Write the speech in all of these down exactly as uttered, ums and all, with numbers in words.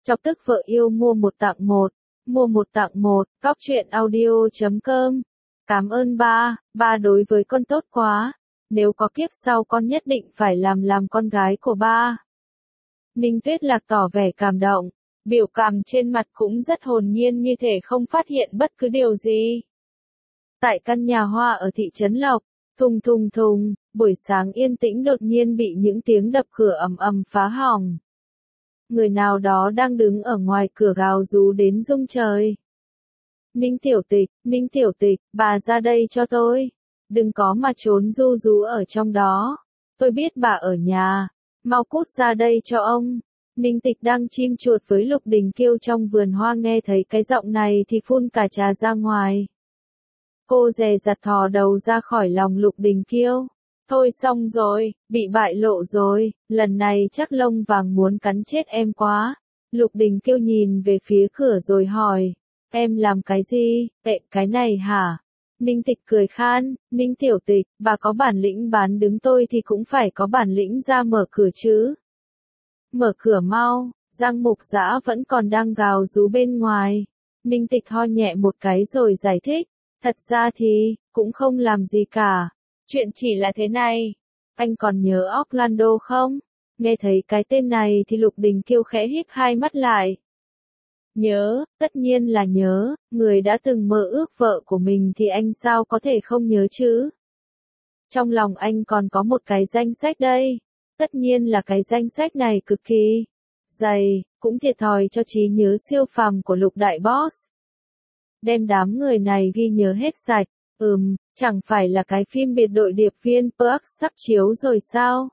Chọc tức vợ yêu mua một tặng một, mua một tặng một, cóc truyện audio chấm com. Cảm ơn ba, ba đối với con tốt quá, nếu có kiếp sau con nhất định phải làm làm con gái của ba. Ninh Tuyết Lạc tỏ vẻ cảm động, biểu cảm trên mặt cũng rất hồn nhiên như thể không phát hiện bất cứ điều gì. Tại căn nhà hoa ở thị trấn Lộc, thùng thùng thùng, buổi sáng yên tĩnh đột nhiên bị những tiếng đập cửa ầm ầm phá hỏng. Người nào đó đang đứng ở ngoài cửa gào rú đến rung trời. Ninh Tiểu Tịch, Ninh Tiểu Tịch, bà ra đây cho tôi. Đừng có mà trốn ru rú ở trong đó. Tôi biết bà ở nhà. Mau cút ra đây cho ông. Ninh Tịch đang chim chuột với Lục Đình Kiêu trong vườn hoa nghe thấy cái giọng này thì phun cả trà ra ngoài. Cô dè dặt thò đầu ra khỏi lòng Lục Đình Kiêu. Thôi xong rồi, bị bại lộ rồi, lần này chắc lông vàng muốn cắn chết em quá. Lục Đình Kiêu nhìn về phía cửa rồi hỏi, em làm cái gì, ệ cái này hả? Ninh Tịch cười khan, Ninh Tiểu Tịch, bà có bản lĩnh bán đứng tôi thì cũng phải có bản lĩnh ra mở cửa chứ. Mở cửa mau, Giang Mục Dã vẫn còn đang gào rú bên ngoài. Ninh Tịch ho nhẹ một cái rồi giải thích, thật ra thì, cũng không làm gì cả. Chuyện chỉ là thế này, anh còn nhớ Orlando không? Nghe thấy cái tên này thì Lục Đình Kiêu khẽ híp hai mắt lại. Nhớ, tất nhiên là nhớ, người đã từng mơ ước vợ của mình thì anh sao có thể không nhớ chứ? Trong lòng anh còn có một cái danh sách đây, tất nhiên là cái danh sách này cực kỳ dày, cũng thiệt thòi cho trí nhớ siêu phàm của Lục Đại Boss. Đem đám người này ghi nhớ hết sạch. Ừm, chẳng phải là cái phim biệt đội điệp viên Perk sắp chiếu rồi sao?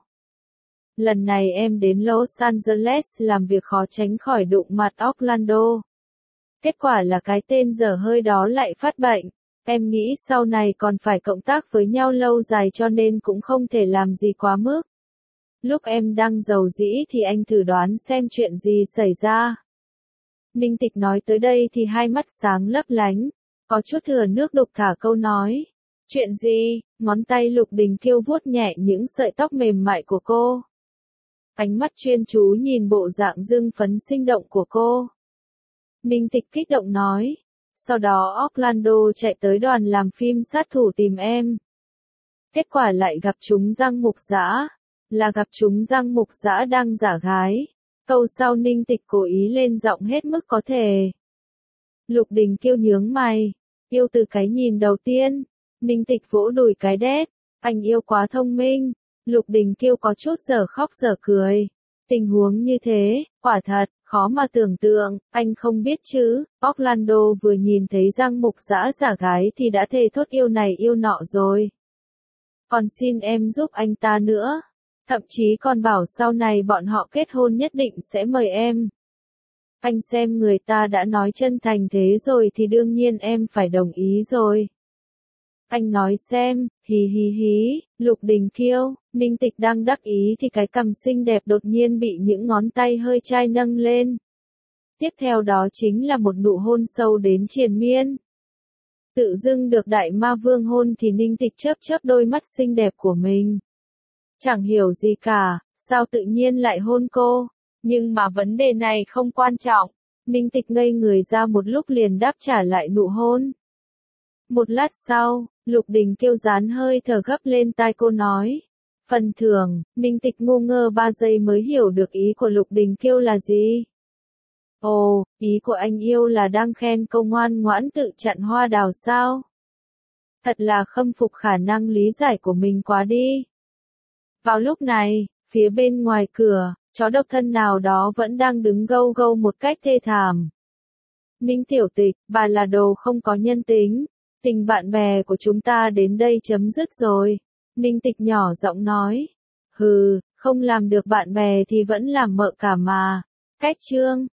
Lần này em đến Los Angeles làm việc khó tránh khỏi đụng mặt Orlando. Kết quả là cái tên dở hơi đó lại phát bệnh. Em nghĩ sau này còn phải cộng tác với nhau lâu dài cho nên cũng không thể làm gì quá mức. Lúc em đang giàu dĩ thì anh thử đoán xem chuyện gì xảy ra. Ninh Tịch nói tới đây thì hai mắt sáng lấp lánh. Có chút thừa nước đục thả câu nói. Chuyện gì? Ngón tay Lục Đình Kiêu vuốt nhẹ những sợi tóc mềm mại của cô. Ánh mắt chuyên chú nhìn bộ dạng dương phấn sinh động của cô. Ninh Tịch kích động nói. Sau đó Orlando chạy tới đoàn làm phim sát thủ tìm em. Kết quả lại gặp chúng Giang Mục Dã. Là gặp chúng Giang Mục Dã đang giả gái. Câu sau Ninh Tịch cố ý lên giọng hết mức có thể. Lục Đình Kiêu nhướng mày. Yêu từ cái nhìn đầu tiên. Ninh Tịch vỗ đùi cái đét. Anh yêu quá thông minh. Lục Đình Kiêu có chút giờ khóc giờ cười. Tình huống như thế, quả thật, khó mà tưởng tượng, anh không biết chứ. Orlando vừa nhìn thấy Giang Mục Dã giả gái thì đã thề thốt yêu này yêu nọ rồi. Còn xin em giúp anh ta nữa. Thậm chí còn bảo sau này bọn họ kết hôn nhất định sẽ mời em. Anh xem người ta đã nói chân thành thế rồi thì đương nhiên em phải đồng ý rồi. Anh nói xem, hí hí hí, Lục Đình Kiêu, Ninh Tịch đang đắc ý thì cái cằm xinh đẹp đột nhiên bị những ngón tay hơi chai nâng lên. Tiếp theo đó chính là một nụ hôn sâu đến triền miên. Tự dưng được đại ma vương hôn thì Ninh Tịch chớp chớp đôi mắt xinh đẹp của mình. Chẳng hiểu gì cả, sao tự nhiên lại hôn cô? Nhưng mà vấn đề này không quan trọng. Ninh Tịch ngây người ra một lúc liền đáp trả lại nụ hôn. Một lát sau, Lục Đình Kiêu dán hơi thở gấp lên tai cô nói. Phần thưởng, Ninh Tịch ngu ngơ ba giây mới hiểu được ý của Lục Đình Kiêu là gì. Ồ, ý của anh yêu là đang khen câu ngoan ngoãn tự chặn hoa đào sao? Thật là khâm phục khả năng lý giải của mình quá đi. Vào lúc này, phía bên ngoài cửa, chó độc thân nào đó vẫn đang đứng gâu gâu một cách thê thảm. Ninh Tiểu Tịch, bà là đồ không có nhân tính. Tình bạn bè của chúng ta đến đây chấm dứt rồi. Ninh Tịch nhỏ giọng nói. Hừ, không làm được bạn bè thì vẫn làm mợ cả mà. Cách chương.